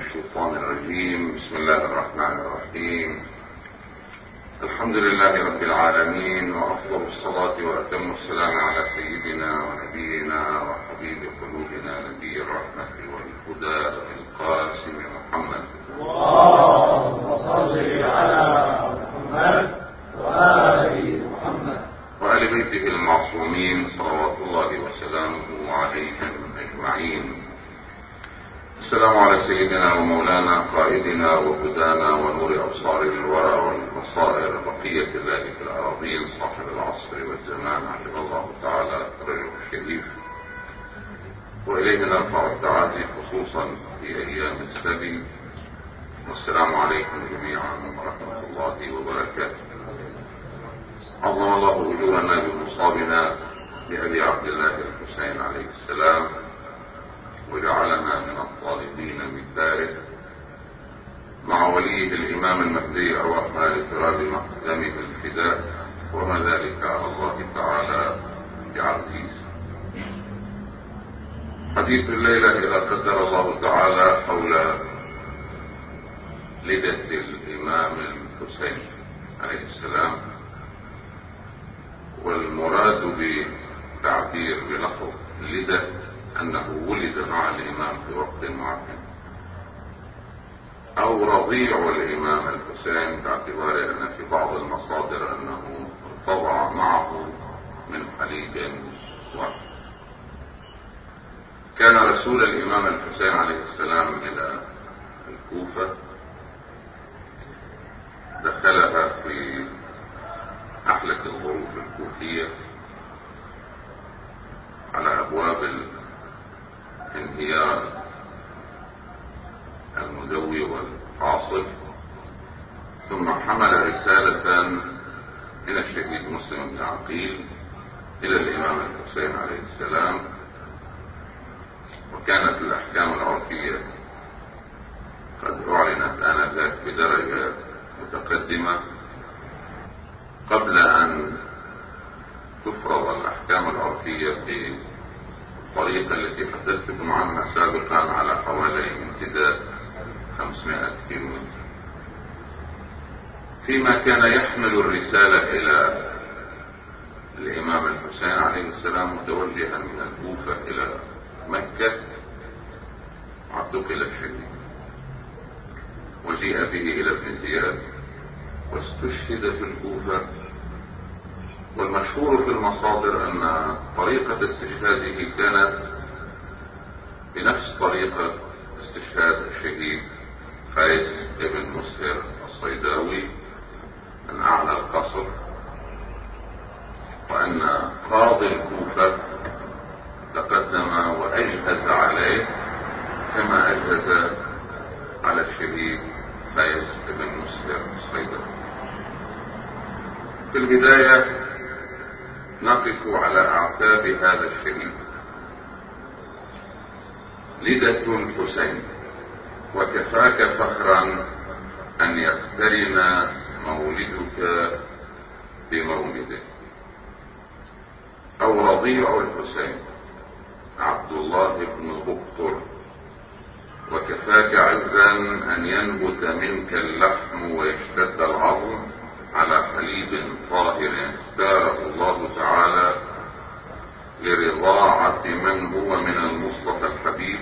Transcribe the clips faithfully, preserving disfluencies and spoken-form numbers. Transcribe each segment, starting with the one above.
الشيطان الرجيم. بسم الله الرحمن الرحيم. الحمد لله رب العالمين، وأفضل الصلاة وأتم السلام على سيدنا ونبينا وحبيب قلوبنا نبي الرحمة والهدى القاسم محمد. اللهم صل على محمد وآل محمد وآل بيته المعصومين صلوات الله وسلامه عليهم أجمعين. السلام على سيدنا ومولانا قائدنا وهدانا ونور أبصار الورى والبصائر بقية الله في الأراضين، صاحب العصر والزمان حفظ الله تعالى رجل الشريف، وإليه نرفع التعازي خصوصا في أيام السبي. والسلام عليكم جميعا ورحمة الله وبركاته. عظم الله أجورنا بمصابنا بأبي عبد الله الحسين عليه السلام، وجعلنا من الطالبين من ذلك مع وليه الإمام المهدي أرواحنا لتراب مقدمه الفداء، وما ذلك على الله تعالى بعزيز. حديث الليلة إذا قدر الله تعالى حول لدة الإمام الحسين عليه السلام، والمراد بتعبير بلفظ لدة أنه ولد مع الإمام في وقت معين، أو رضيع الإمام الحسين، باعتبار أن في بعض المصادر أنه ارتضع معه من حليب واحد. كان رسول الإمام الحسين عليه السلام إلى الكوفة، دخلها في أحلك الظروف الكوفية على أبواب الانهيار المدوي والعاصف، ثم حمل رسالة من الشهيد مسلم بن عقيل إلى الإمام الحسين عليه السلام. وكانت الأحكام العرفية قد أعلنت آنذاك بدرجة متقدمة قبل أن تفرض الأحكام العرفية بالطريقة التي حدثتكم عنها سابقا على حوالي امتداد خمسمائة كيلومتر. فيما كان يحمل الرسالة إلى الإمام الحسين عليه السلام متوجها من الكوفة إلى مكة، اعتقل الشهيد وجيء به إلى ابن زياد واستشهد في الكوفة. والمشهور في المصادر أن طريقة استشهاده كانت بنفس طريقة استشهاد الشهيد قيس بن مسهر الصيداوي من أعلى القصر، وأن قاضي الكوفة تقدم وأجهز عليه كما أجهز على الشهيد قيس بن مسهر الصيداوي. في البداية نقف على أعتاب هذا الشهيد. لدة الحسين، وكفاك فخرا أن يقترن مولدك بمولده. أو رضيع الحسين عبد الله بن بكر، وكفاك عزا أن ينبت منك اللحم ويشتد العظم على حليب طاهر اختاره الله تعالى لرضاعة من هو من المصطفى الحبيب،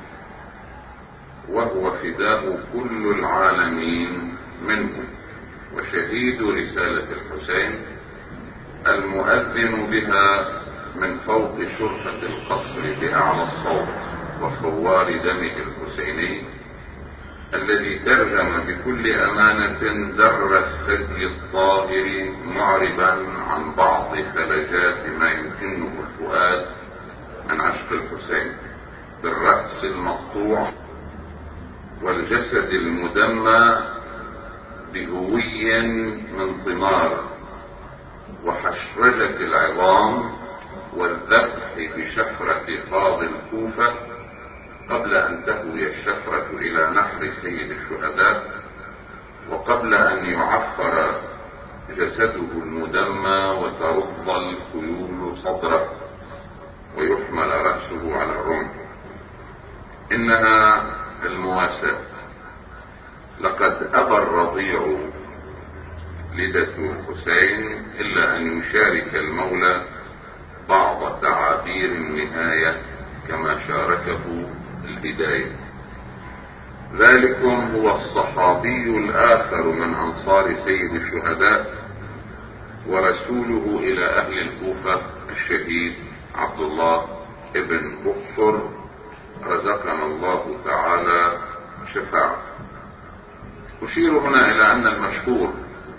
وهو فداء كل العالمين منه، وشهيد رسالة الحسين المؤذن بها من فوق شرفة القصر بأعلى الصوت، وفوار دمه الحسيني الذي ترجم بكل أمانة در الثدي الطاهر، معربا عن بعض خلجات ما يمكنه الفؤاد من عشق الحسين، بالرأس المقطوع والجسد المدمى بهوي من ضمار، وحشرجة العظام، والذبح بشفرة قاضي الكوفة قبل أن تهوي الشفرة إلى نحر سيد الشهداء، وقبل أن يعفر جسده المدمى وترض الخيول صدره ويحمل رأسه على الرمح. إنها المواساة. لقد أبى الرضيع لدة حسين إلا أن يشارك المولى بعض تعابير النهاية كما شاركه الهداية. ذلكم هو الصحابي الآخر من أنصار سيد الشهداء ورسوله إلى أهل الكوفة الشهيد عبد الله ابن بقطر، رزقنا الله تعالى شفاعته. أشير هنا إلى أن المشهور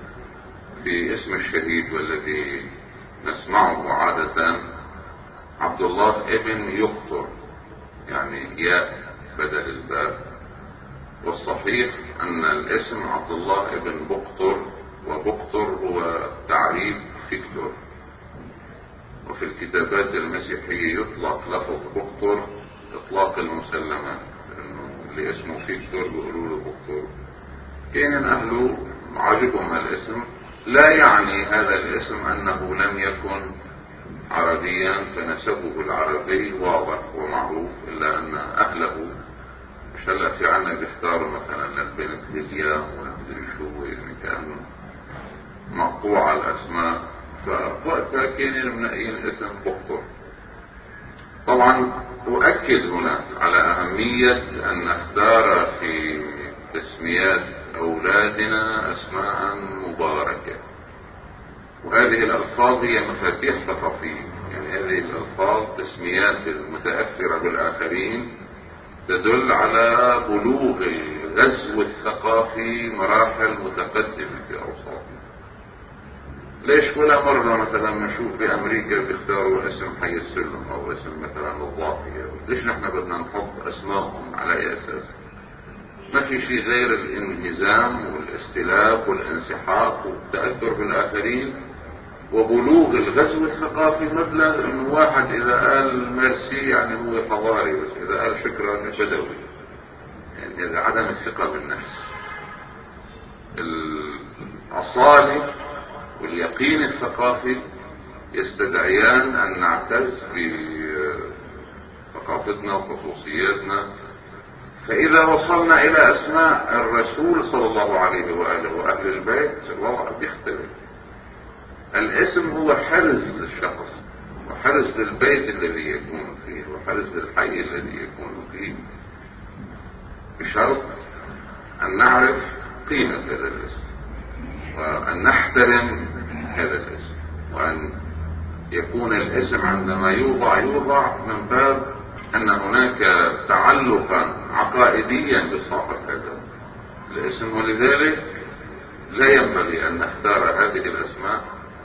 في اسم الشهيد والذي نسمعه عادة عبد الله ابن يقطر، يعني ياء بدل الباء، والصحيح أن الاسم عبد الله ابن بقطر، وبقطر هو تعريب فيكتور، وفي الكتابات المسيحية يطلق لفظ بقطر إطلاق المسلمات، لأنه اللي اسمه فيكتور بيقولوا له بقطر. كان أهله عجبهم الاسم، لا يعني هذا الاسم أنه لم يكن عربيا فنسبه العربي واضح ومعروف، إلا أن أهله مش هلا في عنا بيختاروا مثلا البنت ليليا ولا مدري شو، يعني كانوا مقطوع الاسماء، فوقتها كانوا منقين اسم بقطر. طبعا اؤكد هنا على اهمية ان نختار في تسميات اولادنا اسماء مباركة، وهذه الالفاظ هي مفاتيح ثقافية، يعني هذه الالفاظ تسميات المتأثرة بالاخرين تدل على بلوغ الغزو الثقافي مراحل متقدمة في أوساطنا. ليش ولا مرة مثلا نشوف بأمريكا بيختاروا اسم حي السلم أو اسم مثلا الضاحية؟ ليش نحن بدنا نحط أسمائهم على أي أساس؟ ما في شيء غير الانهزام والاستلاب والانسحاق والتأثر بالآخرين وبلوغ الغزو الثقافي. مبلغ انه واحد اذا قال ميرسي يعني هو حضاري، بس اذا قال شكرا بدوي، يعني هذا عدم الثقة بالنفس. الأصالة واليقين الثقافي يستدعيان ان نعتز بثقافتنا وخصوصياتنا. فاذا وصلنا الى اسماء الرسول صلى الله عليه وآله واهل البيت الوضع بيختلف. الاسم هو حرز للشخص وحرز للبيت الذي يكون فيه وحرز للحي الذي يكون فيه، بشرط ان نعرف قيمة هذا الاسم وان نحترم هذا الاسم، وان يكون الاسم عندما يوضع يوضع من باب ان هناك تعلقا عقائديا بصاحب هذا الاسم. ولذلك لا ينبغي ان نختار هذه الاسماء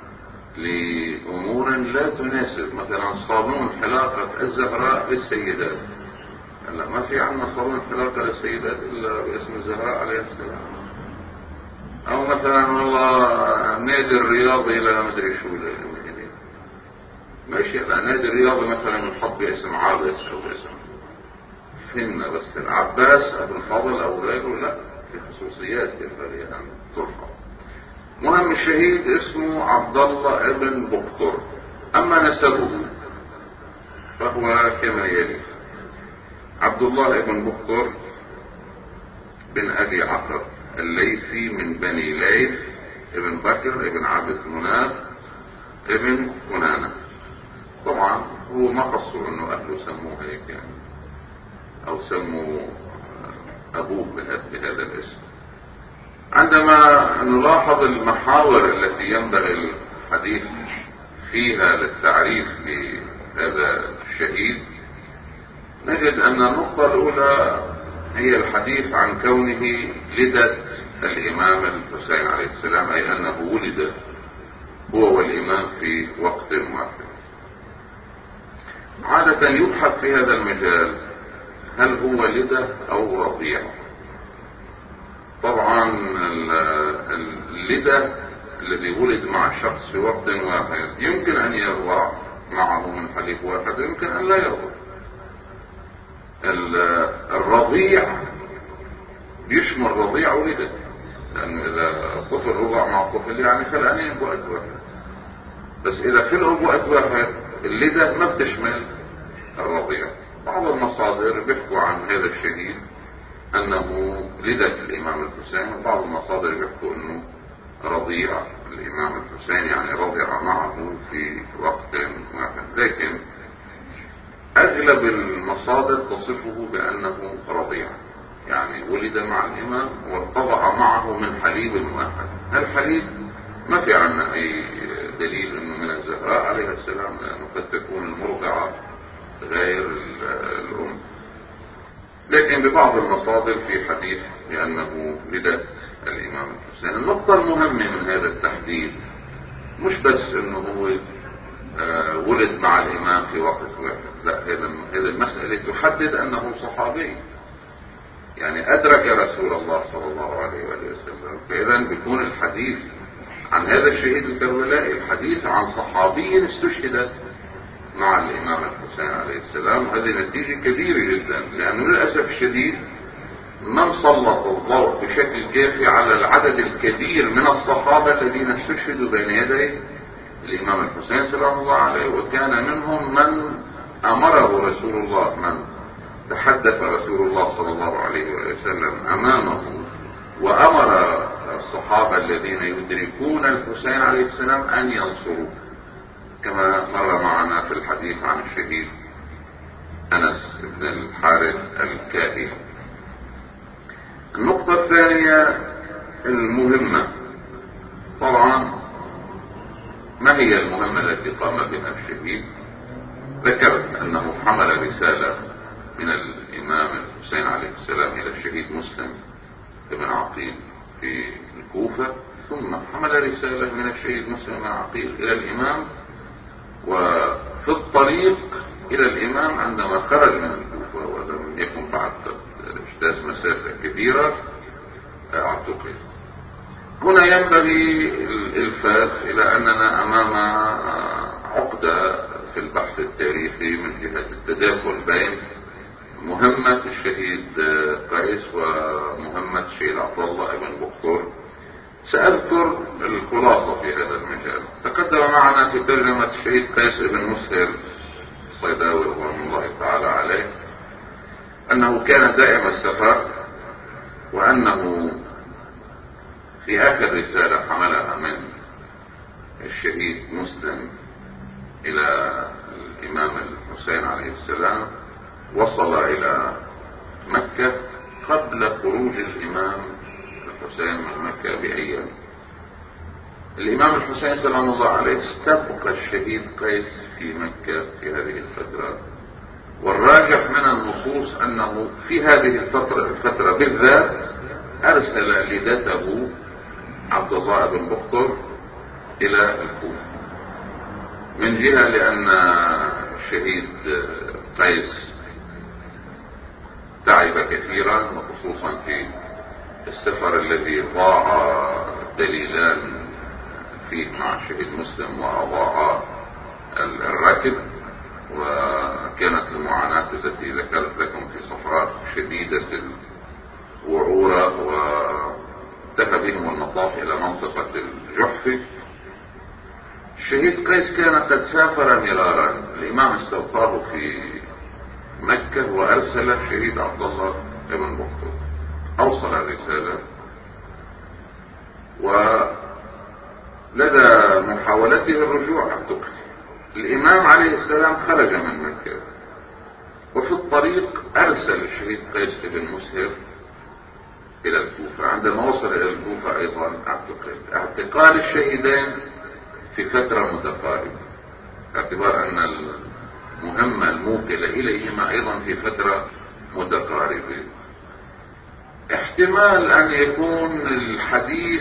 لأمور لا تناسب. مثلا صالون حلاقة الزهراء للسيدات، هلا ما في عندنا صالون حلاقة للسيدات إلا باسم الزهراء عليه السلام. أو مثلا والله نادي الرياضي لا مدري شو يعني ماشي، لا نادي الرياضي مثلا ينحط باسم عابس أو اسم فهمنا، بس العباس أبو الفضل أو غيره لا، في خصوصيات ينبغي أن ترفع. مهم الشهيد اسمه عبد الله ابن بقطر. اما نسبه فهو كما يلي: عبد الله ابن بقطر بن ابي عقر الليثي من بني ليث ابن بكر ابن عبد مناف ابن كنانة. طبعا هو ما قصوا انه اهله سموه هيك يعني، او سموا ابوه بهذا الاسم. عندما نلاحظ المحاور التي ينبغي الحديث فيها للتعريف بهذا الشهيد، نجد ان النقطة الاولى هي الحديث عن كونه لدة الامام الحسين عليه السلام، اي انه ولد هو والامام في وقت واحد. عادة يبحث في هذا المجال هل هو لدة او رضيع. طبعا اللدة الذي ولد مع شخص في وقت واحد يمكن ان يرضع معه من حليب واحد ويمكن ان لا يرضع. الرضيع يشمل رضيع ولدة، لأنه إذا طفل رضع مع طفل يعني خلقانين بوقت واحد. بس إذا خلقوا بوقت واحد اللدة ما بتشمل الرضيع. بعض المصادر بيحكوا عن هذا الشهيد انه لدت الامام الحسين، وبعض المصادر يحكوا انه رضيع الامام الحسين، يعني رضع معه في وقت واحد، لكن اغلب المصادر تصفه بانه رضيع، يعني ولد مع الامام وارتضع معه من حليب واحد. هالحليب ما في عنا اي دليل انه من الزهراء عليه السلام، لانه قد تكون المرضعة غير الام، لكن ببعض المصادر في حديث بانه لدت الامام الحسين. النقطة المهمة من هذا التحديد مش بس انه هو آه ولد مع الامام في وقت واحد، لا، هذه المسألة تحدد انه صحابي، يعني ادرك رسول الله صلى الله عليه وآله وسلم. فاذا بيكون الحديث عن هذا الشهيد الكربلائي الحديث عن صحابي استشهد مع الامام الحسين عليه السلام، وهذه نتيجة كبيرة جدا، لانه للاسف الشديد من سلط الضوء بشكل كافي على العدد الكبير من الصحابة الذين استشهدوا بين يدي الامام الحسين سلام الله عليه، وكان منهم من امره رسول الله، من تحدث رسول الله صلى الله عليه وسلم امامه وامر الصحابة الذين يدركون الحسين عليه السلام ان ينصروه، كما مر معنا في الحديث عن الشهيد انس بن الحارث الكائي. النقطة الثانية المهمة، طبعا ما هي المهمة التي قام بها الشهيد؟ ذكرت انه حمل رسالة من الامام الحسين عليه السلام الى الشهيد مسلم بن عقيل في الكوفة، ثم حمل رسالة من الشهيد مسلم بن عقيل الى الامام، وفي الطريق الى الامام عندما خرج من الكوفة ولم يكن بعد اجتاز مسافة كبيرة اعتقل. هنا ينبغي الالفات الى اننا امام عقدة في البحث التاريخي من جهة التداخل بين مهمة الشهيد قيس ومهمة الشهيد عبد الله بن بختور. سأذكر الخلاصة في هذا المجال. تقدم معنا في ترجمة الشهيد قيس بن مسهر الصيداوي رضوان الله تعالى عليه انه كان دائم السفر، وانه في اخر رسالة حملها من الشهيد مسلم الى الامام الحسين عليه السلام وصل الى مكة قبل خروج الامام الحسين من مكة بايام. الامام الحسين سلام الله عليه استبقى الشهيد قيس في مكة في هذه الفترة، والراجح من النصوص انه في هذه الفترة, الفترة بالذات ارسل لدته عبد الله بن بختور الى الكوفة، من جهة لان الشهيد قيس تعب كثيرا، وخصوصا في السفر الذي ضاع دليلان فيه مع الشهيد مسلم واضاع الركب، وكانت المعاناة التي ذكرت لكم في صفرات شديدة الوعورة، وانتهى بهم المطاف الى منطقة الجحف. الشهيد قيس كان قد سافر مرارا، الامام استوطاه في مكة وارسل الشهيد عبد الله بن بختور، اوصل الرسالة، ولدى محاولته الرجوع اعتقل. الامام عليه السلام خرج من مكة، وفي الطريق ارسل الشهيد قيس بن مسهر الى الكوفة. عندما وصل الى الكوفة ايضا اعتقل. اعتقال الشهيدين في فترة متقاربة، باعتبار ان المهمة الموكلة اليهما ايضا في فترة متقاربة. احتمال ان يكون الحديث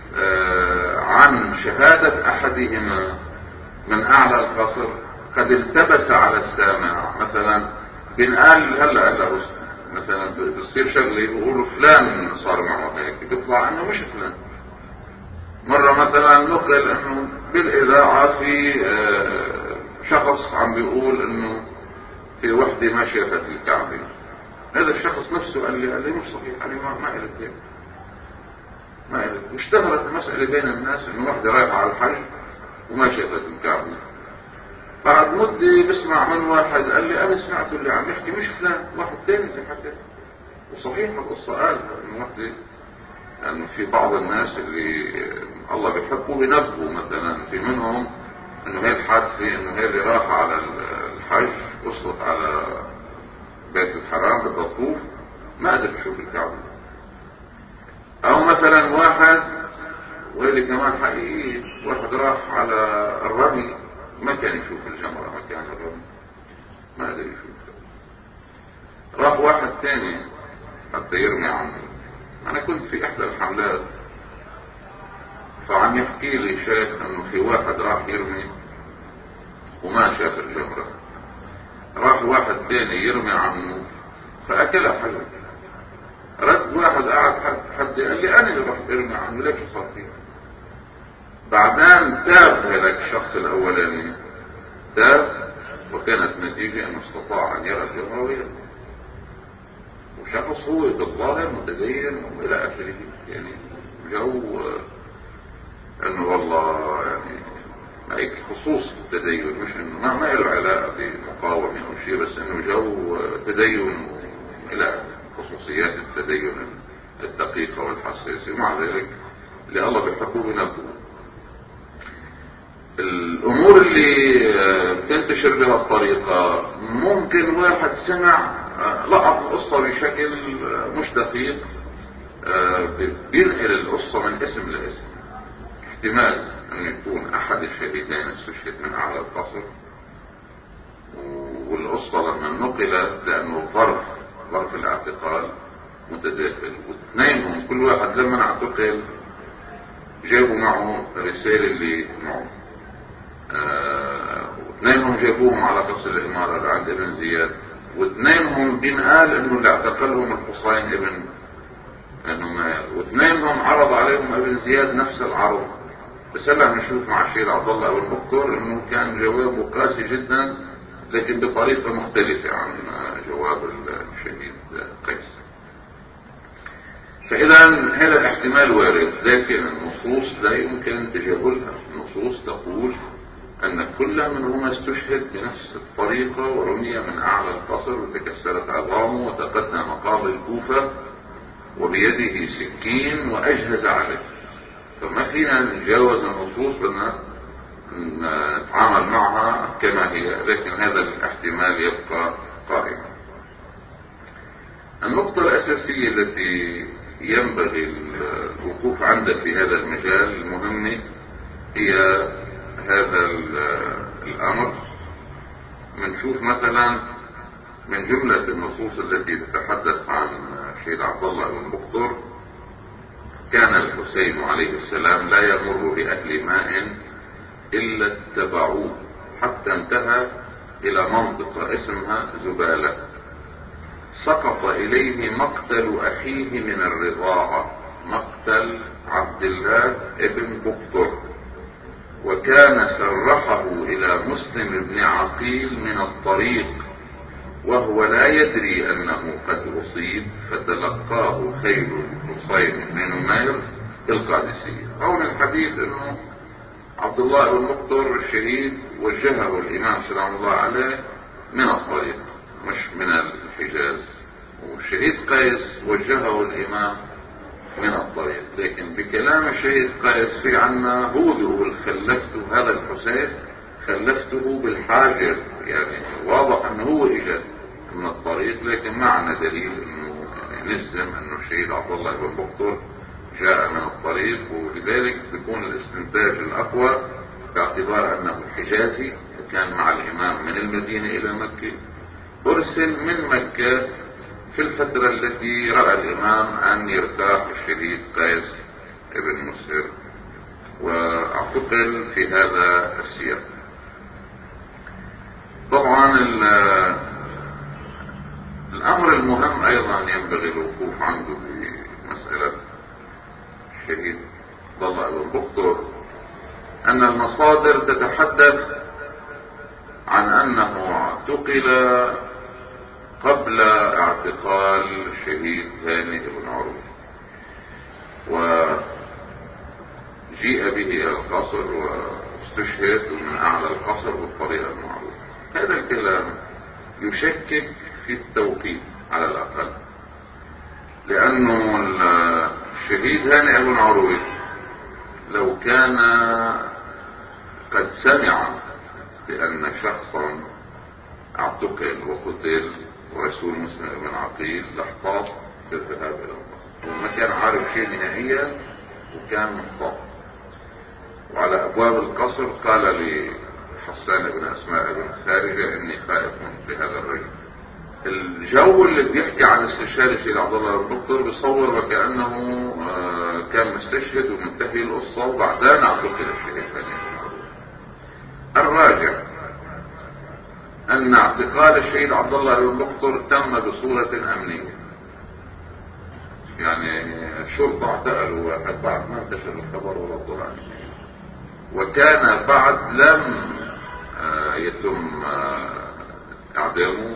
عن شهادة احدهما من اعلى القصر قد التبس على السامع، مثلا بنقال هلا هلا مثلا بتصير شغله بيقولوا فلان صار معه هيك، بيطلع انه مش فلان. مرة مثلا نقل انه بالاذاعة في شخص عم بيقول انه في وحدة ما شافت الكعبة، هذا الشخص نفسه قال لي قال لي مش صحيح، قال لي ما ما قلت هيك، ما قلت. اشتهرت المسألة بين الناس انه وحدة رايحة على الحج وما شافت الكعبة. بعد مدة بسمع من واحد قال لي انا سمعت اللي عم يحكي مش فلان، واحد تاني اللي حكى. وصحيح القصة قالها انه وحدة، لأنه في بعض الناس اللي الله بيحبوا بينبهوا، مثلا في منهم انه هي الحادثة، انه هي اللي راح على الحج وصلت على بيت الحرام بدها تطوف ما قدر يشوف الكعبة. او مثلا واحد، وهذه كمان حقيقية، واحد راح على الرمي ما كان يشوف الجمرة، ما كان الرمي ما قدر يشوفها. راح واحد تاني حتى يرمي عنه. انا كنت في احدى الحملات، فعم يحكي لي شيخ انه في واحد راح يرمي وما شاف الجمرة، راح واحد تاني يرمي عنه فاكلها حجر. رد واحد قاعد حد, حد قال لي انا اللي رحت ارمي عنه، ليش صار فيها؟ بعدين تاب هذاك الشخص الاولاني، تاب، وكانت نتيجة انه استطاع ان يرى الجمرة ويرمي، وشخص هو بالظاهر متدين والى اخره. يعني جو انه والله يعني هيك خصوص التدين، مش انه ما, ما له علاقه بمقاومه او شيء، بس انه جو تدين الى خصوصيات التدين الدقيقه والحساسه. ومع ذلك اللي الله بيحبوه بنبوه. الامور اللي بتنتشر بها الطريقه، ممكن واحد سمع لقط القصه بشكل مش دقيق، بينقل القصه من اسم لاسم. احتمال ان يكون احد الشهيدين استشهد من اعلى القصر، والقصة لما نقلت لانه ظرف ظرف الاعتقال متداخل، واثنينهم كل واحد لما اعتقل جابوا معه رسالة اللي معه، اه واثنينهم جابوهم على قصر الامارة لعند ابن زياد، واثنينهم بينقال انه اللي اعتقلهم الحصين ابن نمير، واثنينهم عرض عليهم ابن زياد نفس العرض. بس هلا نشوف مع الشهيد عبد الله ابن بكر انه كان جوابه قاسي جدا، لكن بطريقة مختلفة عن جواب الشهيد قيس. فاذا هذا الاحتمال وارد، لكن النصوص لا يمكن تجاهلها. النصوص تقول ان كل منهما استشهد بنفس الطريقة ورمي من اعلى القصر وتكسرت عظامه وتقدم قاضي الكوفة وبيده سكين واجهز عليه. فما فينا نتجاوز النصوص، بدنا نتعامل معها كما هي، لكن هذا الاحتمال يبقى قائما. النقطة الأساسية التي ينبغي الوقوف عندها في هذا المجال المهم هي هذا الأمر. منشوف مثلا من جملة النصوص التي تتحدث عن الشهيد عبد الله بن بكر، كان الحسين عليه السلام لا يمر بأهل ماء إلا اتبعوه حتى انتهى إلى منطقة اسمها زبالة، سقط إليه مقتل أخيه من الرضاعة، مقتل عبد الله ابن بكر، وكان سرحه إلى مسلم بن عقيل من الطريق وهو لا يدري أنه قد أصيب، فتلقاه خيل حصين بن نمير القادسية. هون الحديث أنه عبد الله بن بكر الشهيد وجهه الإمام سلام الله عليه من الطريق مش من الحجاز، والشهيد قيس وجهه الإمام من الطريق. لكن بكلام الشهيد قيس في عنا هو بيقول خلفته هذا الحسين خلفته بالحاجر، يعني واضح انه هو اجى من الطريق، لكن ما عنا دليل انه يعني نجزم انه الشهيد عبد الله بن بكر جاء من الطريق. ولذلك بيكون الاستنتاج الاقوى باعتبار انه حجازي وكان مع الامام من المدينة الى مكة، ارسل من مكة في الفترة التي رأى الامام ان يرتاح الشهيد قيس ابن مسهر، واعتقل في هذا السياق. طبعا الامر المهم ايضا ينبغي الوقوف عنده في مسألة الشهيد عبد الله بن بكر، ان المصادر تتحدث عن انه اعتقل قبل اعتقال الشهيد هانئ بن عروة، وجيء به الى القصر واستشهد من اعلى القصر بالطريقة المعروفة. هذا الكلام يشكك في التوقيت على الاقل، لأنه الشهيد هانئ بن عروة لو كان قد سمع بأن شخصا اعتقل وقتل ورسول مسلم بن عقيل لاحتاط بالذهاب إلى القصر، وما كان عارف شيء نهائيا وكان محتاط. وعلى أبواب القصر قال لحسان بن أسماء بن خارجة إني خائف بهذا الرجل. الجو اللي بيحكي عن استشهاد الشهيد عبد الله بن بكر بيصور وكأنه كان مستشهد ومنتهي القصة وبعدين اعتقل الشهيد ثاني. الراجع أن اعتقال الشهيد عبد الله بن بكر تم بصورة أمنية، يعني الشرطة اعتقلوا واحد بعد ما انتشر الخبر وردوا عنه، وكان بعد لم يتم اعدامه.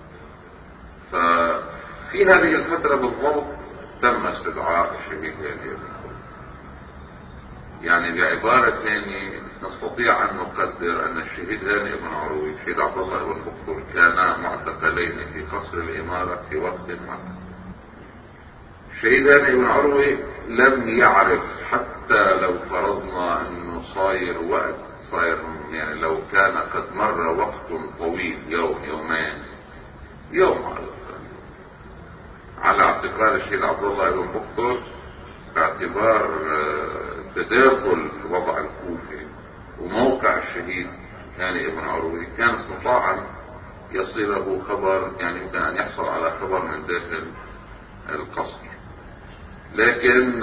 ففي هذه الفترة بالضبط تم استدعاء الشهيد هانئ بن عروة. يعني بعبارة ثانية نستطيع أن نقدر أن الشهيد هانئ بن عروة والشهيد عبد الله بن بكر كانا معتقلين في قصر الإمارة في وقت ما. الشهيد هانئ بن عروة لم يعرف، حتى لو فرضنا أنه صاير وقت صاير يعني لو كان قد مر وقت طويل، يوم يومين يوم على على اعتقال الشهيد عبد الله بن بكر، باعتبار تداخل وضع الكوفة وموقع الشهيد هانئ بن عروة، كان استطاع أن يصله خبر، يعني يمكن أن يحصل على خبر من داخل القصر. لكن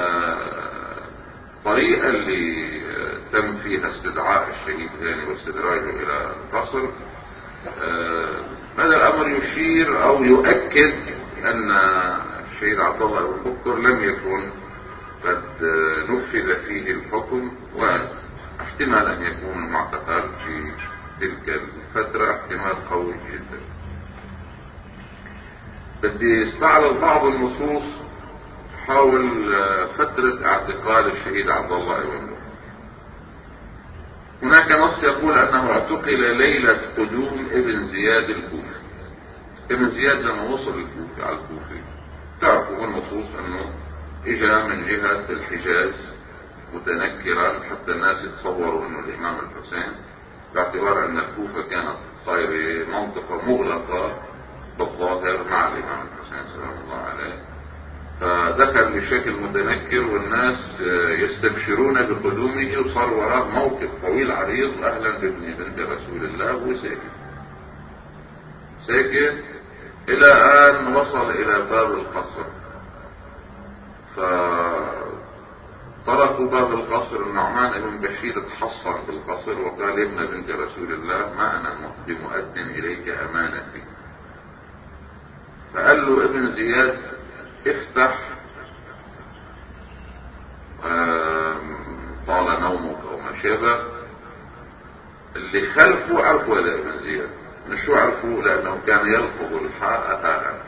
الطريقة اللي تم فيها استدعاء الشهيد هانئ واستدراجه إلى القصر، هذا الأمر يشير أو يؤكد أن الشهيد عبد الله بن بكر لم يكن قد نفذ فيه الحكم، واحتمال أن يكون المعتقل في تلك الفترة احتمال قوي جدا. بدي استعرض بعض النصوص حول فترة اعتقال الشهيد عبد الله بن بكر. هناك نص يقول أنه اعتقل ليلة قدوم ابن زياد الكوفي. ابن زياد لما وصل الكوفة على الكوفة تعرفوا النصوص أنه اجا من جهة الحجاز متنكرا حتى الناس يتصوروا انه الامام الحسين، باعتبار ان الكوفة كانت صايرة منطقة مغلقة بالظاهر مع الامام الحسين سلام الله عليه، فدخل بشكل متنكر والناس يستبشرون بقدومه، وصار وراه موقف طويل عريض اهلا بابن بنت رسول الله، وساكت ساكت الى ان وصل الى باب القصر. فطرقوا باب القصر، النعمان بن بشير تحصن بالقصر وقال: ابن بنت رسول الله ما انا بمؤدن اليك امانتي. فقال له ابن زياد: افتح طال نومك او ما شابه. اللي خلفه عرفوا هذا ابن زياد، من شو عرفوا؟ لانه كان يلفظ الحاء هاء،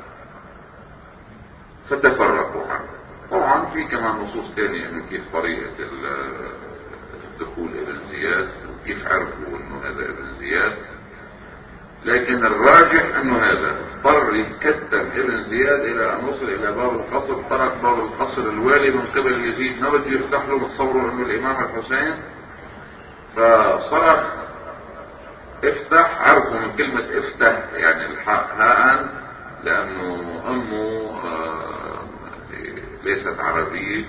فتفرقوا عنه. طبعا في كمان نصوص ثانية من كيف طريقة دخول ابن زياد وكيف عرفوا انه هذا ابن زياد، لكن الراجح انه هذا اضطر يتكتم ابن زياد الى ان وصل الى باب القصر. طرق باب القصر الوالي من قبل يزيد، ما بده يفتح له، بتصوروا انه الامام الحسين، فصرخ: افتح. عرفوا من كلمة افتح يعني الحاء هاء، لانه امه ليست عربية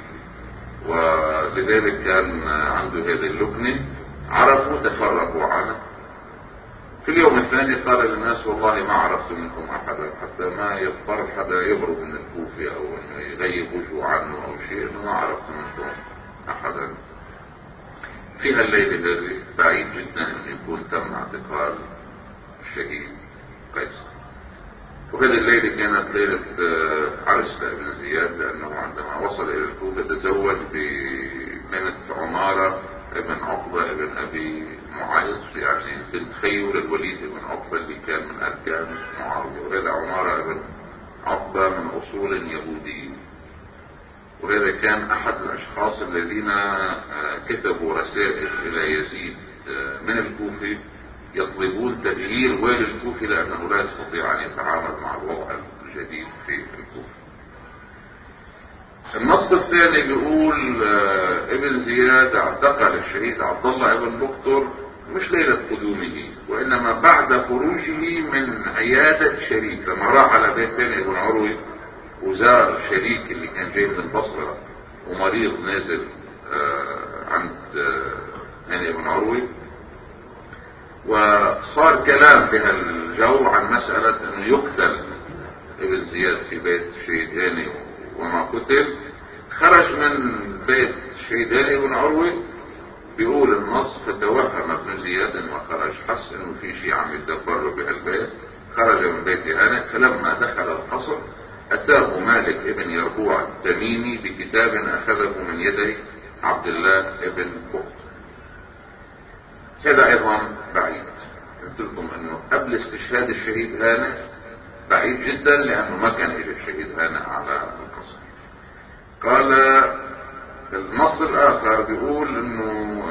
ولذلك كان عنده هذه اللكنة. عرفوا تفرقوا عنه. في اليوم الثاني قال للناس: والله ما عرفت منكم احدا، حتى ما يضطر حدا يهرب من الكوفة او انه يغيب وجهه عنه او شيء، انه ما عرفت منكم احدا. في هالليلة هذه بعيد جدا ان يكون تم اعتقال الشهيد قيصر. وهذه الليلة كانت ليلة عرس لابن زياد، لأنه عندما وصل إلى الكوفة تزوج ببنت عمارة ابن عقبة ابن أبي معيط، يعني بنت خير الوليد ابن عقبة اللي كان من أركان معاوية. وهذا عمارة ابن عقبة من أصول يهودية، وهذا كان أحد الأشخاص الذين كتبوا رسائل إلى يزيد من الكوفة يطلبون تغيير والي الكوفة، لأنه لا يستطيع أن يتعامل مع الوضع الجديد في الكوفة. النص الثاني بيقول ابن زياد اعتقل الشهيد عبد الله ابن بكتر مش ليلة قدومه، وإنما بعد خروجه من عيادة شريك، لما راح على بيت ثاني ابن عروي وزار شريك اللي كان جاي من البصرة ومريض نازل عند ثاني ابن عروي، وصار كلام في هالجو عن مسألة انه يقتل ابن زياد في بيت الشهيد هاني وما قتل. خرج من بيت الشهيد هاني ابن عروي، بيقول النص فتوهم ابن زياد انه خرج، حس انه في شيء عم يتدبر له بهالبيت، خرج من بيت هاني. فلما دخل القصر اتاه مالك ابن يربوع التميمي بكتاب اخذه من يدي عبد الله ابن بكتر. هذا ايضا بعيد، قلت لكم انه قبل استشهاد الشهيد هاني بعيد جدا، لانه ما كان اجى الشهيد هاني على القصر. قال النص الاخر بيقول انه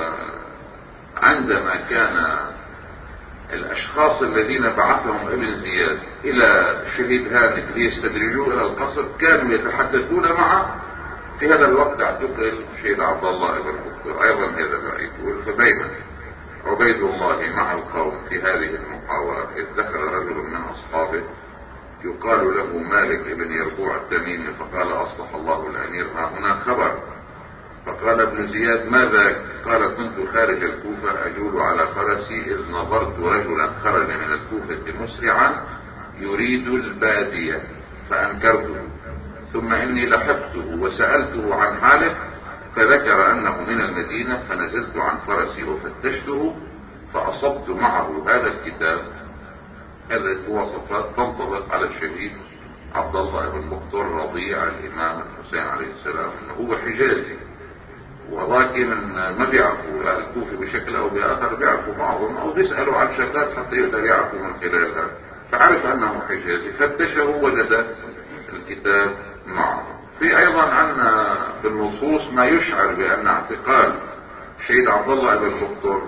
عندما كان الاشخاص الذين بعثهم ابن زياد الى الشهيد هاني ليستدرجوه الى القصر كانوا يتحدثون معه، في هذا الوقت اعتقل الشهيد عبد الله بن بكتر. ايضا هذا بعيد. فبين عبيد الله مع القوم في هذه المحاورة اذ دخل رجل من اصحابه يقال له مالك بن يربوع التميمي فقال اصلح الله الامير، ها هنا خبر. فقال ابن زياد ماذا؟ قال كنت خارج الكوفة اجول على فرسي اذ نظرت رجلا خرج من الكوفة مسرعا يريد البادية فانكرته، ثم اني لحقته وسألته عن حاله فذكر انه من المدينة، فنزلت عن فرسي وفتشته فاصبت معه هذا الكتاب. هذه مواصفات تنطبق على الشهيد عبد الله بن بكتر رضيع الامام الحسين عليه السلام، انه هو حجازي، وراكي من ما بيعرفوا الكوفي بشكل او باخر، بيعرفوا بعضهم او بيسالوا عن شغلات حتى يقدر يعرفوا من خلالها، فعرف انه حجازي، فتشه وجد الكتاب معه. في ايضا عندنا بالنصوص ما يشعر بان اعتقال الشهيد عبد الله بن بكتر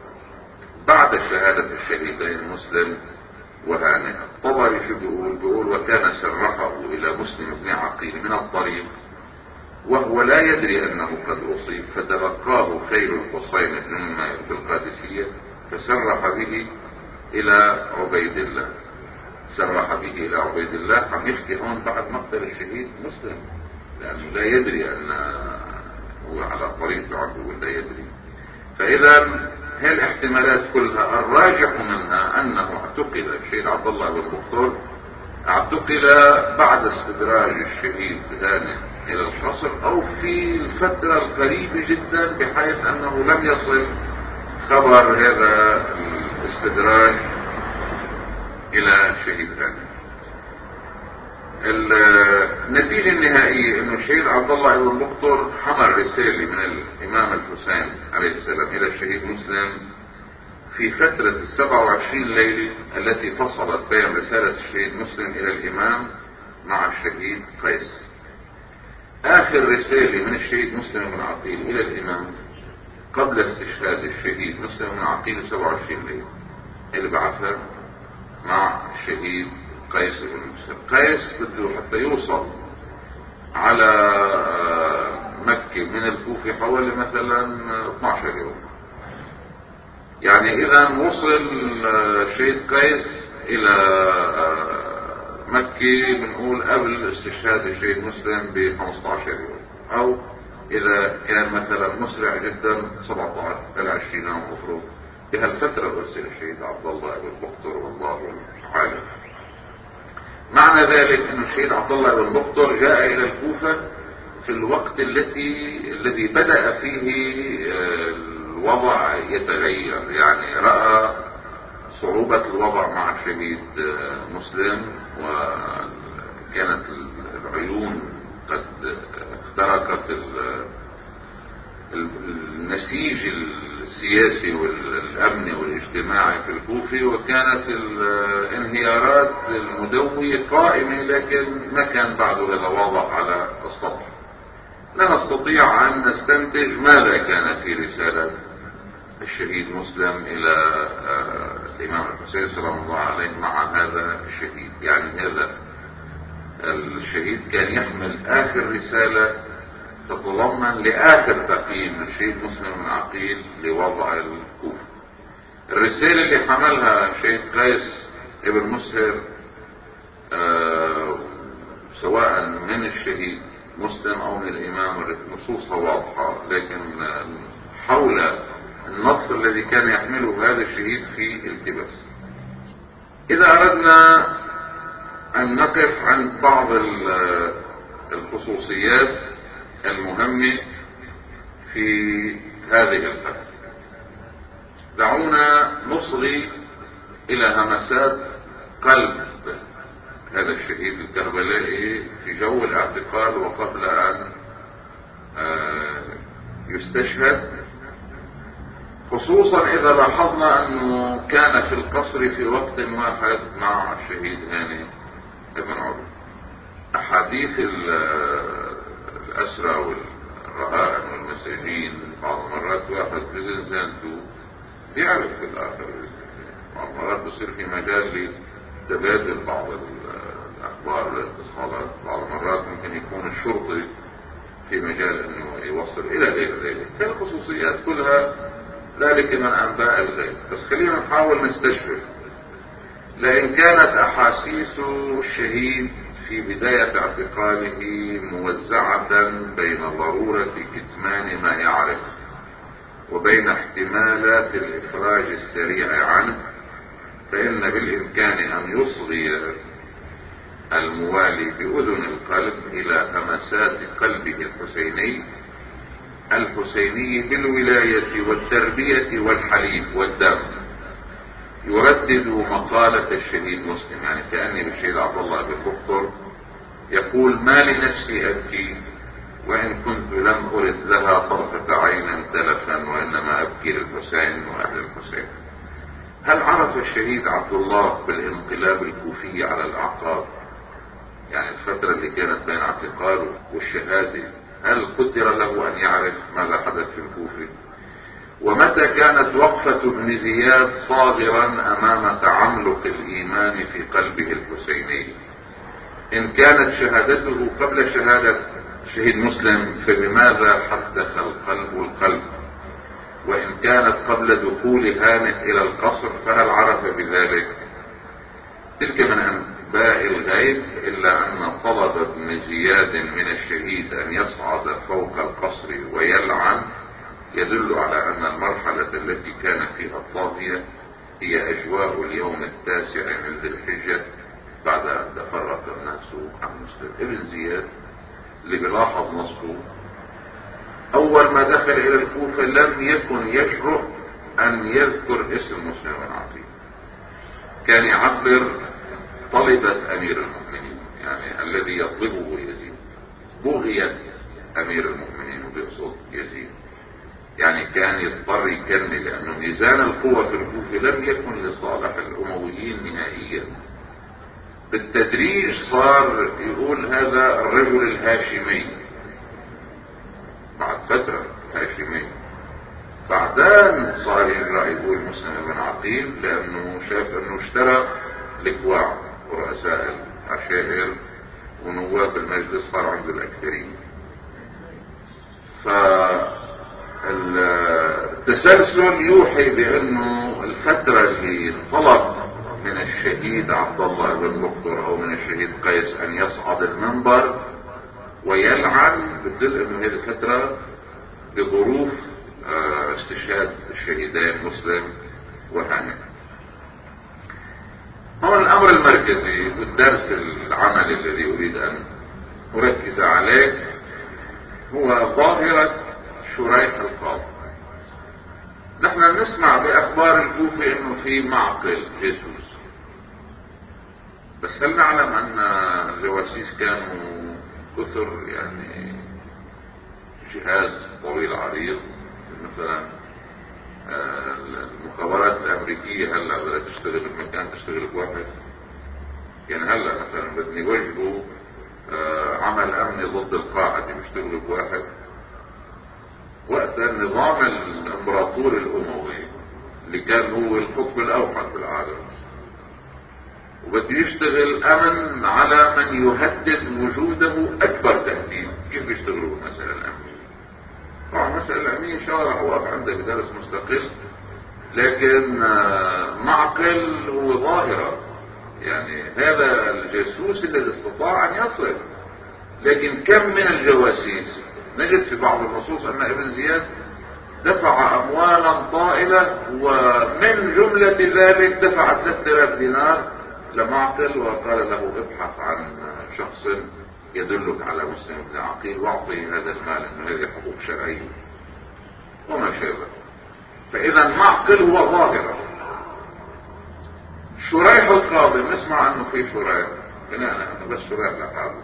بعد شهادة الشهيدين مسلم وهانئ. الطبري شو بيقول؟ بيقول وكان سرحه الى مسلم بن عقيل من الطريق وهو لا يدري انه قد اصيب، فتلقاه خير الحصين بن في القادسية فسرح به الى عبيد الله. سرح به الى عبيد الله، عم يحكي هون بعد مقتل الشهيد مسلم، لانه لا يدري ان هو على طريق العدو، لا يدري. فاذا هي الاحتمالات كلها الراجح منها انه اعتقل الشهيد عبد الله بن بكتر، اعتقل بعد استدراج الشهيد هانئ الى القصر او في الفترة القريبة جدا، بحيث انه لم يصل خبر هذا الاستدراج الى الشهيد هانئ. النتيجة النهائية انه الشهيد عبد الله بن بكتر حمل رسالة من الامام الحسين عليه السلام الى الشهيد مسلم في فترة السبع وعشرين ليلة التي فصلت بين رسالة الشهيد مسلم الى الامام مع الشهيد قيس. اخر رسالة من الشهيد مسلم بن عقيل الى الامام قبل استشهاد الشهيد مسلم بن عقيل سبع وعشرين ليلة اللي بعثها مع الشهيد قيس بن مسلم. قيس بده حتى يوصل على مكة من الكوفة حوالي مثلا اثني عشر يوم، يعني اذا وصل الشهيد قيس الى مكة بنقول قبل استشهاد الشهيد مسلم ب خمسة عشر يوم، او اذا كان مثلا مسرع جدا سبعة عشر الى عشرين يوم مفروض. بهالفترة ارسل الشهيد عبد الله بن بكتر والله عالم. معنى ذلك ان الشهيد عبد الله بن بكتر جاء الى الكوفة في الوقت التي الذي بدأ فيه الوضع يتغير، يعني رأى صعوبة الوضع مع الشهيد مسلم، وكانت العيون قد اخترقت النسيج السياسي والامني والاجتماعي في الكوفة، وكانت الانهيارات المدوية قائمة، لكن ما كان بعد هذا واضح على السطح. لا نستطيع ان نستنتج ماذا كان في رسالة الشهيد مسلم الى الامام الحسين سلام الله عليه مع هذا الشهيد، يعني هذا الشهيد كان يحمل آخر رسالة تتضمن لآخر تقييم الشهيد مسلم بن عقيل لوضع الكوفة. الرسالة اللي حملها الشهيد قيس ابن مسهر آه سواء من الشهيد مسلم او من الامام نصوصها واضحة، لكن حول النص الذي كان يحمله هذا الشهيد في التباس. اذا اردنا ان نقف عند بعض الخصوصيات المهمة في هذه الفترة، دعونا نصغي الى همسات قلب هذا الشهيد الكربلائي في جو الاعتقال وقبل ان يستشهد، خصوصا اذا لاحظنا انه كان في القصر في وقت واحد مع الشهيد هاني بن عروة. احاديث الاسرى والرهائن والمساجين بعض المرات واحد بزنزانته بيعرف في الاخر، بعض المرات بصير في مجال لتبادل بعض الاخبار والاتصالات، بعض المرات ممكن يكون الشرطي في مجال انه يوصل الى غير ذلك. الخصوصيات كلها ذلك من انباء الغيب، بس خلينا نحاول نستشفي. لان كانت احاسيس الشهيد في بداية اعتقاله موزعة بين ضرورة كتمان ما يعرف وبين احتمالات الافراج السريع عنه، فإن بالإمكان أن يصغي الموالي بأذن القلب إلى همسات قلبه الحسيني الحسيني بالولاية والتربية والحليب والدم، يردد مقالة الشهيد مسلم، يعني كأني بالشهيد عبد الله بن بختر يقول: ما لنفسي أبكي وإن كنت لم أرد لها طرفة عين تلفا، وإنما أبكي للحسين وأهل الحسين. هل عرف الشهيد عبد الله بالانقلاب الكوفي على الأعقاب؟ يعني الفترة اللي كانت بين اعتقاله والشهادة، هل قدر له أن يعرف ماذا حدث في الكوفة؟ ومتى كانت وقفة ابن زياد صاغرا أمام تعملق الإيمان في قلبه الحسيني؟ إن كانت شهادته قبل شهادة شهيد مسلم فبماذا حدث القلب القلب؟ وإن كانت قبل دخول هانئ إلى القصر فهل عرف بذلك؟ تلك من أنباء الغيب، إلا أن طلب ابن زياد من الشهيد أن يصعد فوق القصر ويلعن يدل على أن المرحلة التي كان فيها الطاغية هي أجواء اليوم التاسع من ذي الحجة بعد أن تفرق الناس عن مسلم. ابن زياد اللي بيلاحظ نصه أول ما دخل إلى الكوفة لم يكن يجرؤ أن يذكر اسم مسلم بن عقيل، كان يعبر طلبة أمير المؤمنين، يعني الذي يطلبه يزيد، بغية أمير المؤمنين وبيقصد يزيد، يعني كان يضطر يكمل، لأنه ميزان القوة في الكوفة لم يكن لصالح الأمويين نهائيا. بالتدريج صار يقول هذا الرجل الهاشمي، بعد فترة هاشمي، بعدين صار يرجع يقول مسلم بن عقيل، لأنه شاف أنه اشترى لكواع ورؤساء العشائر ونواب المجلس صار عنده الأكثرين. فالتسلسل يوحي بأنه الفترة اللي طلب من الشهيد عبد الله بن بختر أو من الشهيد قيس أن يصعد المنبر ويلعن بتدل أنه هذه الفترة بظروف استشهاد الشهيدين مسلم وهانئ. هون الأمر المركزي والدرس العملي الذي أريد أن أركز عليه هو ظاهرة شريح القاضي. نحن نسمع بأخبار الكوفة إنه في معقل جاسوس، بس هل نعلم أن الجواسيس كانوا كثر؟ يعني جهاز طويل عريض، مثلا المخابرات الأمريكية هلا بدها تشتغل بمكان تشتغل بواحد، يعني هلا مثلا بدنا يوجهوا عمل أمني ضد القاعدة بيشتغلوا بواحد، وقت النظام الامبراطوري الاموي اللي كان هو القطب الاوحد بالعالم وبده يشتغل امن على من يهدد وجوده اكبر تهديد. كيف بيشتغلوا المسألة الامنية؟ طبعا المسألة الامنية ان شاء الله رح اوقف عندها بدرس مستقل، لكن معقل هو ظاهرة، يعني هذا الجاسوس الذي استطاع ان يصل. لكن كم من الجواسيس نجد في بعض النصوص ان ابن زياد دفع اموالا طائلة، ومن جملة ذلك دفع ثلاثة آلاف دينار لمعقل وقال له ابحث عن شخص يدلك على مسلم بن عقيل واعطي هذا المال، انه هذه حقوق شرعية وما شابه. فاذا معقل هو ظاهرة. شريح القاضي نسمع انه في شريح، بناء بس شريح لا تعرف.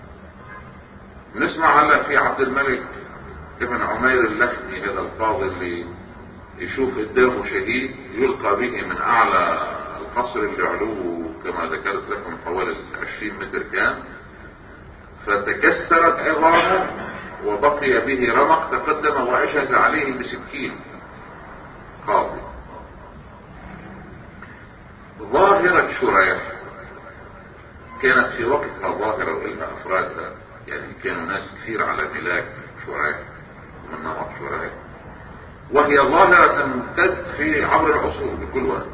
نسمع هلا في عبد الملك ابن عمير اللخمي، هذا القاضي اللي يشوف قدامه شهيد يلقى به من اعلى القصر اللي علوه كما ذكرت لكم حوالي عشرين متر كان، فتكسرت عظامه وبقي به رمق، تقدم واجهز عليه بسكين. قاضي. ظاهرة شريح كانت في وقتها ظاهرة وإلها أفرادها، يعني كانوا ناس كثير على ملاك شريح من نمط شريح، وهي ظاهرة تمتد في عبر العصور بكل وقت.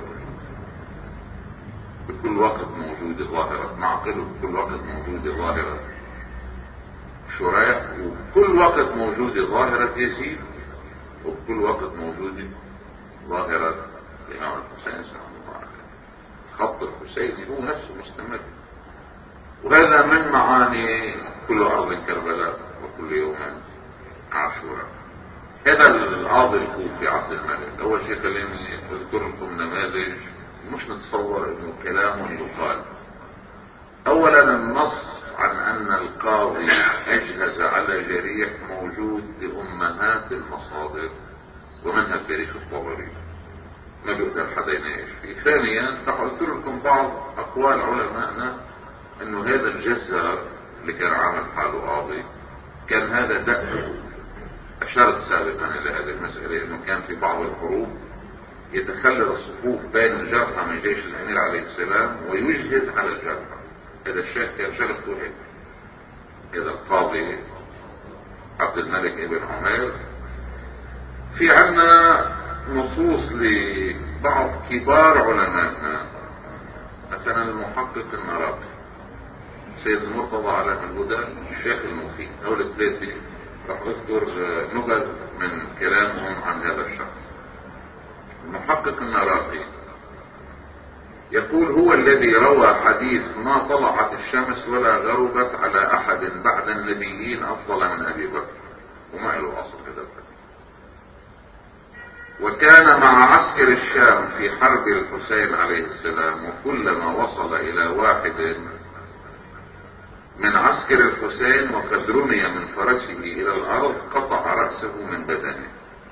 بكل وقت موجودة ظاهرة معقل، وبكل وقت موجودة ظاهرة شريح، وبكل وقت موجودة ظاهرة يزيد، وبكل وقت موجودة ظاهرة الإمام الحسين سلام الله عليه. خط الحسيني هو نفسه مستمر، وهذا من معاني كل أرض كربلاء وكل يوم عاشوراء. هذا القاضي الكوفي عبد الملك. أول شيء خليني أذكر لكم نماذج مش نتصور إنه كلام يقال. أولا النص عن أن القاضي أجهز على جريح موجود بأمهات المصادر، ومنها التاريخ الطبري، ما بيقدر حدا يناقش فيه. ثانيا راح أذكر لكم بعض أقوال علمائنا انه هذا الجزار اللي كان عامل حاله قاضي كان هذا دأبه. اشرت سابقا الى هذه المسألة انه كان في بعض الحروب يتخلل الصفوف بين الجرحى من جيش الامير عليه السلام ويجهز على الجرحى. هذا الشيخ كان شغلته هيك. هذا القاضي عبد الملك ابن عمير. في عنا نصوص لبعض كبار علمائنا، مثلا المحقق المراقي سيد المرتضى على الهدى، الشيخ المفيد، هؤلاء الثلاثة راح اذكر نبذ من كلامهم عن هذا الشخص. المحقق النراقي يقول هو الذي روى حديث ما طلعت الشمس ولا غربت على احد بعد النبيين افضل من ابي بكر، وما له اصل هذا الحديث. وكان مع عسكر الشام في حرب الحسين عليه السلام، وكلما وصل الى واحد من عسكر الحسين وقد رمي من فرسه الى الارض قطع رأسه من بدنه.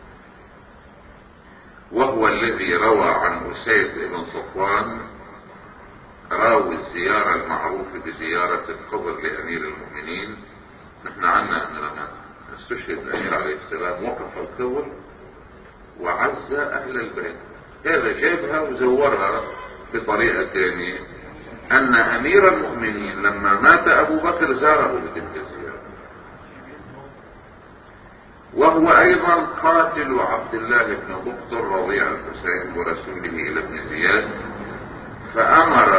وهو الذي روى عن أسيد بن صفوان راوي الزيارة المعروف بزيارة القبر لأمير المؤمنين. نحن عنا أن لما استشهد الأمير عليه السلام وقف القبر وعز أهل البيت. هذا جابها وزورها بطريقة ثانية، أن أمير المؤمنين لما مات أبو بكر زاره بتلك الزيارة. وهو أيضا قاتل عبد الله بن بقتل رضيع الحسين ورسوله إلى ابن زياد، فأمر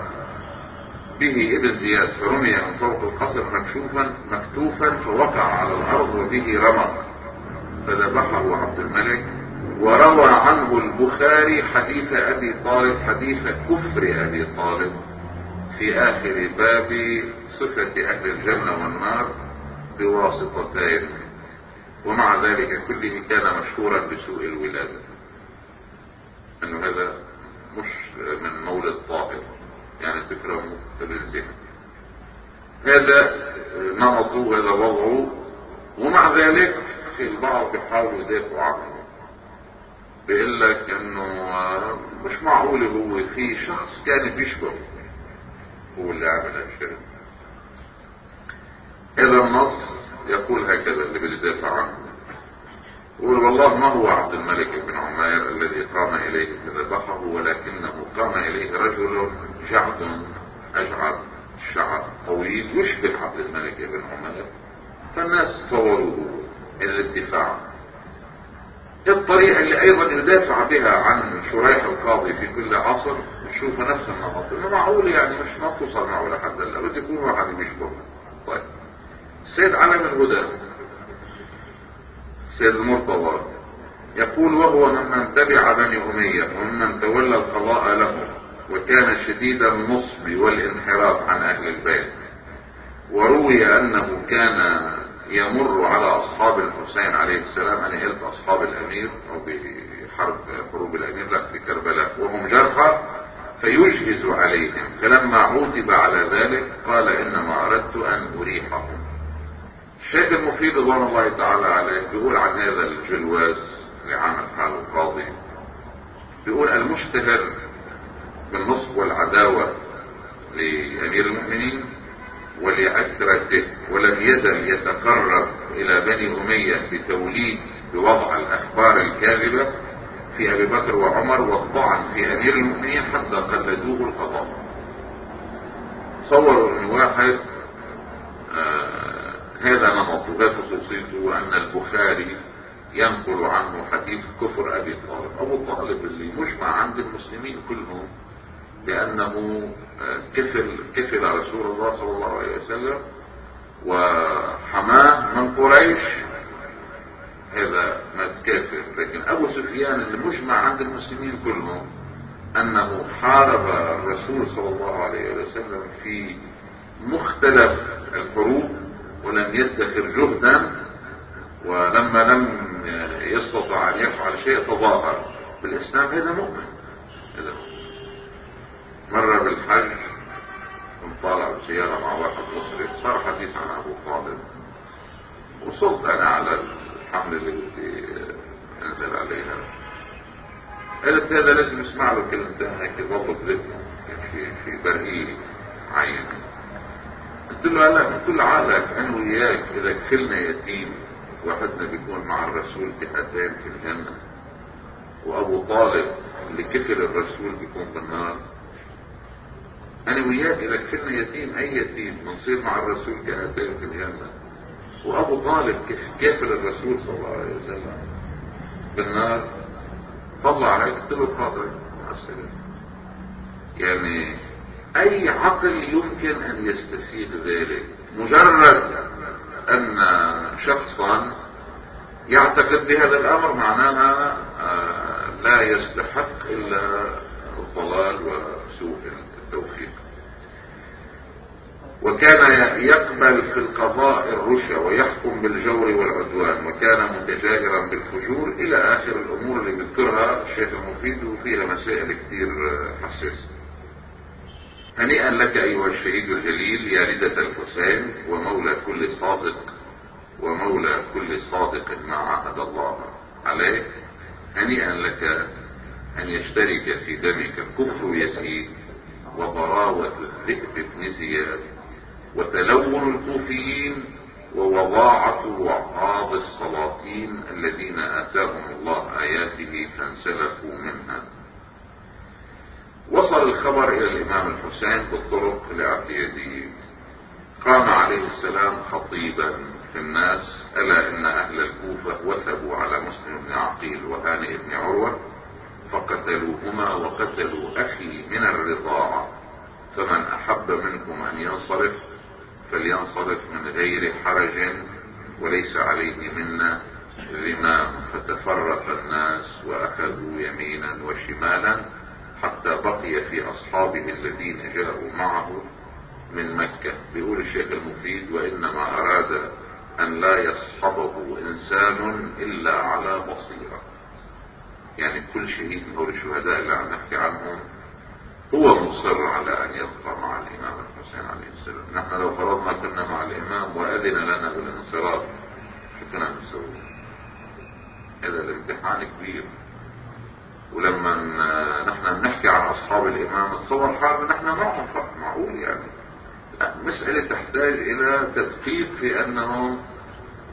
به ابن زياد فرمي من فوق القصر مكشوفا مكتوفا فوقع على الأرض وبه رمق فذبحه عبد الملك. وروى عنه البخاري حديث أبي طالب، حديث كفر أبي طالب، في آخر باب صفة أهل الجنة والنار بواسطتين. ومع ذلك كله كان مشهورا بسوء الولادة، أنه هذا مش من مولد طاهر، يعني تكرم بالزنا. هذا نمطه، هذا وضعه. ومع ذلك في البعض بيحاولوا يدافعوا عنه، بيقول لك انه مش معقول هو في شخص كان بيشبه هو اللي عمل هالشيء. هذا النص يقول هكذا اللي بده يدافع عنه: يقول والله ما هو عبد الملك بن عمير الذي قام إليه فذبحه، ولكنه قام إليه رجل جعد أجعد الشعر طويل يشبه عبد الملك بن عمير، فالناس صوروه إلى الدفاع. الطريقة اللي أيضا يدافع بها عن شريح القاضي في كل عصر نشوف نفس النمط، إنه معقول يعني مش ما توصل معه لحد هلا، بده يكون واحد يشبهه. طيب السيد علم الهدى سيد المرتضى يقول وهو ممن تبع بني أمية وممن تولى القضاء له، وكان شديد النصب والانحراف عن أهل البيت، وروي أنه كان يمر على أصحاب الحسين عليه السلام، أنا قلت أصحاب الأمير أو بحرب حروب الأمير لا في كربلاء، وهم جرحى فيجهز عليهم، فلما عوتب على ذلك قال إنما أردت أن أريحهم. الشيخ المفيد رضوان الله تعالى عليه بيقول عن هذا الجلواز اللي عمل حاله القاضي، بيقول المشتهر بالنصب والعداوة لأمير المؤمنين ولعترته، ولم يزل يتقرب إلى بني أمية بتوليد بوضع الأخبار الكاذبة في أبي بكر وعمر والطعن في أمير المؤمنين حتى قلدوه القضاء. صوروا أن واحد آه هذا نمطه، هذا خصوصيته، وأن البخاري ينقل عنه حديث كفر أبي طالب. أبو طالب اللي مجمع عند المسلمين كلهم بأنه كفل كفل رسول الله صلى الله عليه وسلم وحماه من قريش، هذا ما كافر. لكن أبو سفيان اللي مجمع عند المسلمين كلهم أنه حارب الرسول صلى الله عليه وسلم في مختلف الحروب ولم يدخر جهدا، ولما لم يستطع أن يفعل شيء تظاهر بالإسلام، هذا مؤمن. هذا مرة بالحج كنت طالع بسيارة مع واحد مصري، صار حديث عن أبو طالب، وصلت أنا على الحملة اللي بدي أنزل عليها، قلت هذا لازم يسمع له كلمتين هيك يضبط ذهنه في في برهيه عين. قلت له هلا من كل عقلك أنا وياك إذا كفلنا يتيم واحدنا بيكون مع الرسول جهتين في الجنة، وأبو طالب اللي كفل الرسول بيكون بالنار. أنا وياك إذا كفلنا يتيم أي يتيم بنصير مع الرسول جهتين في الجنة، وأبو طالب كفل الرسول صلى الله عليه وسلم بالنار. طلع عليك قلت له قادر يعني أي عقل يمكن أن يستسيغ ذلك. مجرد أن شخصا يعتقد بهذا الأمر معناها لا يستحق إلا الضلال وسوء التوفيق. وكان يقبل في القضاء الرشا ويحكم بالجور والعدوان، وكان متجاهرا بالفجور إلى آخر الأمور اللي بذكرها الشيخ المفيد، وفيها مسائل كتير حساسة. هنيئا لك أيها الشهيد الجليل يا ردة الحسين ومولى كل صادق ومولى كل صادق ما عهد الله عليه. هنيئا لك أن يشترك في دمك كفر يزيد وضراوة الذئب بن زياد وتلون الكوفيين ووضاعة وعاظ السلاطين الذين آتاهم الله آياته فانسلخوا منها. وصل الخبر إلى الإمام الحسين بالطرق لاعتياده. قام عليه السلام خطيبا في الناس: ألا إن أهل الكوفة وثبوا على مسلم بن عقيل وهانئ بن عروة فقتلوهما وقتلوا أخي من الرضاعة، فمن أحب منكم أن ينصرف فلينصرف من غير حرج وليس عليه منا ذمام. فتفرق الناس وأخذوا يمينا وشمالا حتى بقي في أصحابه الذين جاءوا معه من مكة. بيقول الشيخ المفيد: وإنما أراد أن لا يصحبه إنسان إلا على بصيرة. يعني كل شهيد من هؤلاء الشهداء اللي عم نحكي عنهم هو مصر على أن يبقى مع الإمام الحسين عليه السلام. نحن لو فرضنا كنا مع الإمام وأذن لنا بالانصراف شو كنا نسوي؟ هذا الامتحان كبير. ولما نحن بنحكي عن أصحاب الإمام الصور حالنا نحن معهم، معقول يعني؟ لا، مسألة تحتاج إلى تدقيق في أنهم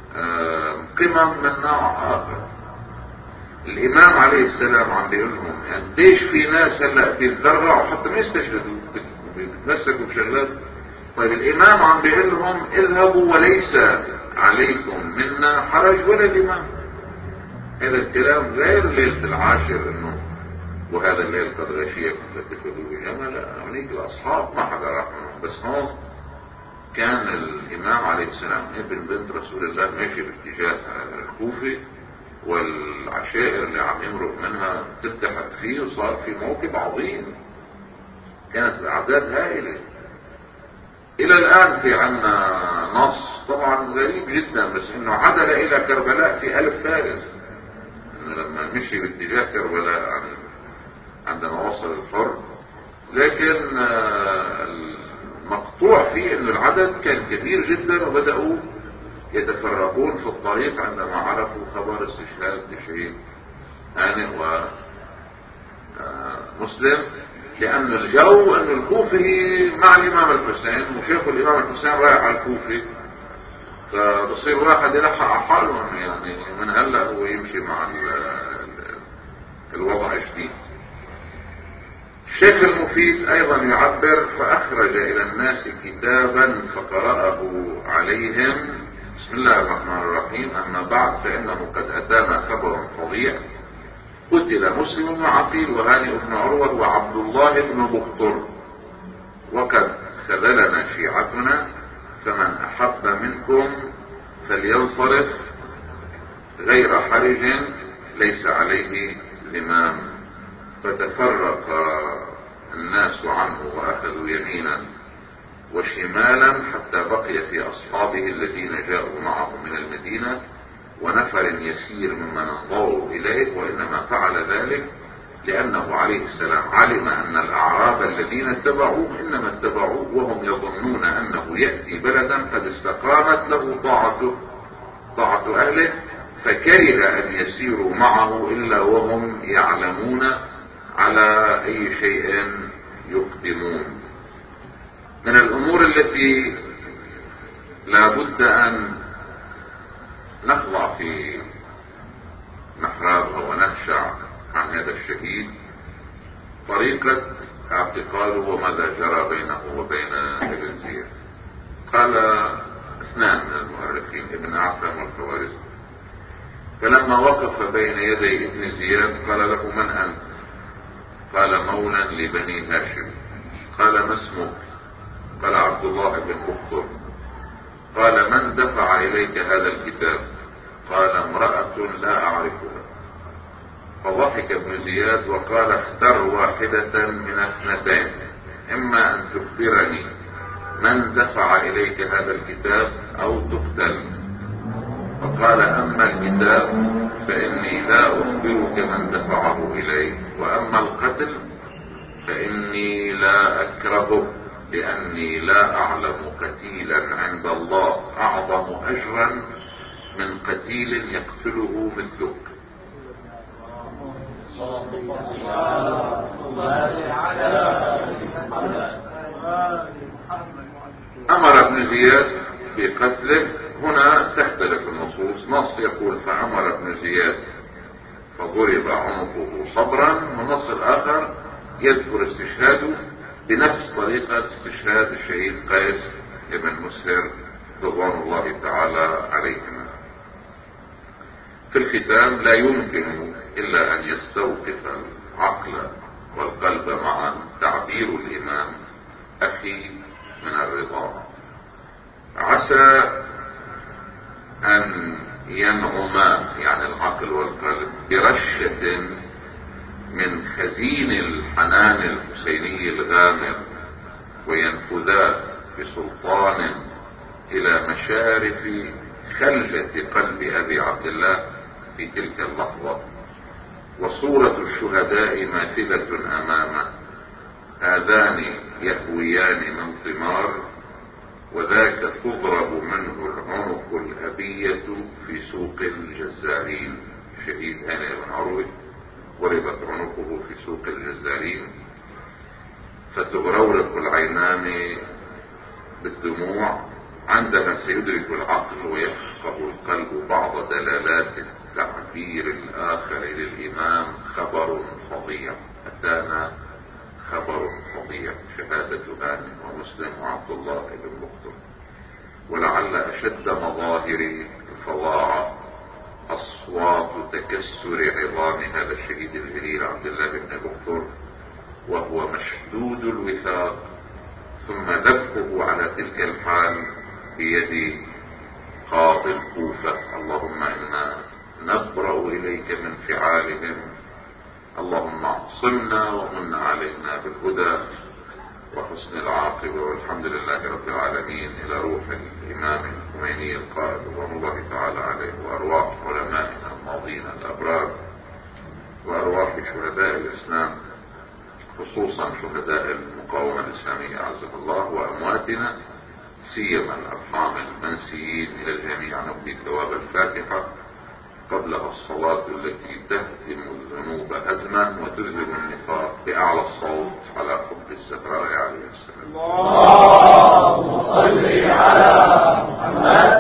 قمم من نوع اخر. الامام عليه السلام عم بيقول لهم قديش في ناس هلا بيتذرعوا حتى ما يستشهدوا بيتمسكوا بشغلات. طيب الامام عم بيقول لهم اذهبوا وليس عليكم منا حرج ولا الامام. هذا الكلام غير ليلة العاشر انه وهذا الليل قد غشيكم فاتخذوه بجمل. لا هنيك الاصحاب ما حدا راح منهم، بس هون كان الامام عليه السلام ابن بنت رسول الله ماشي باتجاه الكوفة، والعشائر اللي عم يمرق منها تلتحق فيه، وصار في موكب عظيم. كانت الاعداد هائلة. الى الان في عنا نص طبعا غريب جدا، بس انه عدل الى كربلاء في الف فارس، انه لما مشي باتجاه كربلاء عندما وصل الحر. لكن المقطوع فيه انه العدد كان كبير جدا، وبدأوا يتفرقون في الطريق عندما عرفوا خبر استشهاد الشهيد هانئ ومسلم، لأن الجو أن الكوفة مع الإمام الحسين، وشافوا الإمام الحسين رايح على الكوفة، فبصير واحد يلحق على حاله يعني من هلا هو يمشي مع الوضع الجديد. الشيخ المفيد أيضا يعبر: فأخرج إلى الناس كتابا فقرأه عليهم. بسم الله الرحمن الرحيم. أما بعد، فإنه قد أتانا خبر فظيع: قتل مسلم وعقيل وهانئ بن عروة وعبد الله بن بختر، وقد خذلنا شيعتنا، فمن أحب منكم فلينصرف غير حرج ليس عليه الإمام. فتفرق الناس عنه وأخذوا يمينا وشمالا حتى بقي في أصحابه الذين جاءوا معه من المدينة ونفر يسير ممن انظروا إليه، وإنما فعل ذلك لأنه عليه السلام علم أن الأعراب الذين اتبعوه إنما اتبعوه وهم يظنون أنه يأتي بلدا قد استقامت له طاعته طاعة أهله، فكره أن يسيروا معه إلا وهم يعلمون على أي شيء يقدمون. من الأمور التي لا بد أن نخضع في محرابها ونخشع عن هذا الشهيد طريقة اعتقاله وماذا جرى بينه وبين ابن زياد. قال اثنان من المؤرخين، ابن أعثم والخوارزمي: فلما وقف بين يدي ابن زياد قال له: من أنت؟ قال: مولى لبني هاشم. قال: ما اسمك؟ قال: عبد الله بن بختر. قال: من دفع إليك هذا الكتاب؟ قال: امرأة لا أعرفها. فضحك ابن زياد وقال: اختر واحدة من اثنتين، إما أن تخبرني من دفع إليك هذا الكتاب أو تقتل. فقال: أما الكتاب فإني لا أخبرك من دفعه إلي، وأما القتل فإني لا أكرهه، لأني لا أعلم قتيلا عند الله أعظم أجرا من قتيل يقتله مثلك. أمر ابن زياد بقتله. هنا تختلف النصوص، نص يقول فأمر ابن زياد فضرب عنقه صبرا، والنص الآخر يذكر استشهاده بنفس طريقة استشهاد الشهيد قيس ابن مسهر رضوان الله تعالى عليهما. في الختام، لا يمكن إلا أن يستوقف العقل والقلب معا تعبير الإمام أخي من الرضا. عسى أن ينعما، يعني العقل والقلب، برشة من خزين الحنان الحسيني الغامر، وينفذا بسلطان إلى مشارف خلجة قلب أبي عبد الله في تلك اللحظة، وصورة الشهداء ماثلة أمامه، هذان يهويان من ثمار، وذاك تضرب منه العنق الأبية في سوق الجزارين. شهيد هانئ بن عروة ضربت عنقه في سوق الجزارين، فتغرورق العينان بالدموع. عندها سيدرك العقل ويفقه القلب الكبير الآخر للإمام خبر فظيع، أتانا خبر فظيع، شهادة هانئ ومسلم وعبد الله بن بختر. ولعل أشد مظاهر الفظاعة أصوات تكسر عظام هذا الشهيد الجليل عبد الله بن بختر وهو مشدود الوثاق، ثم ذبحه على تلك الحال بيد قاضي الكوفة. اللهم إنا نبرأ إليك من فعالهم، اللهم اعصمنا ومن علينا بالهدى وحسن العاقبة، والحمد لله رب العالمين. إلى روح الإمام الخميني القائد رضوان الله تعالى عليه، وأرواح علمائنا الماضين الأبرار، وأرواح شهداء الإسلام خصوصا شهداء المقاومة الإسلامية أعزهم الله، وأمواتنا سيما الأرحام المنسيين إلى الجميع، نقضي ثواب الفاتحة قبلها الصلاة التي تهدم الذنوب هدما وتذهب النفاق بأعلى الصوت على حب الزهراء عليه السلام. اللهم صل على محمد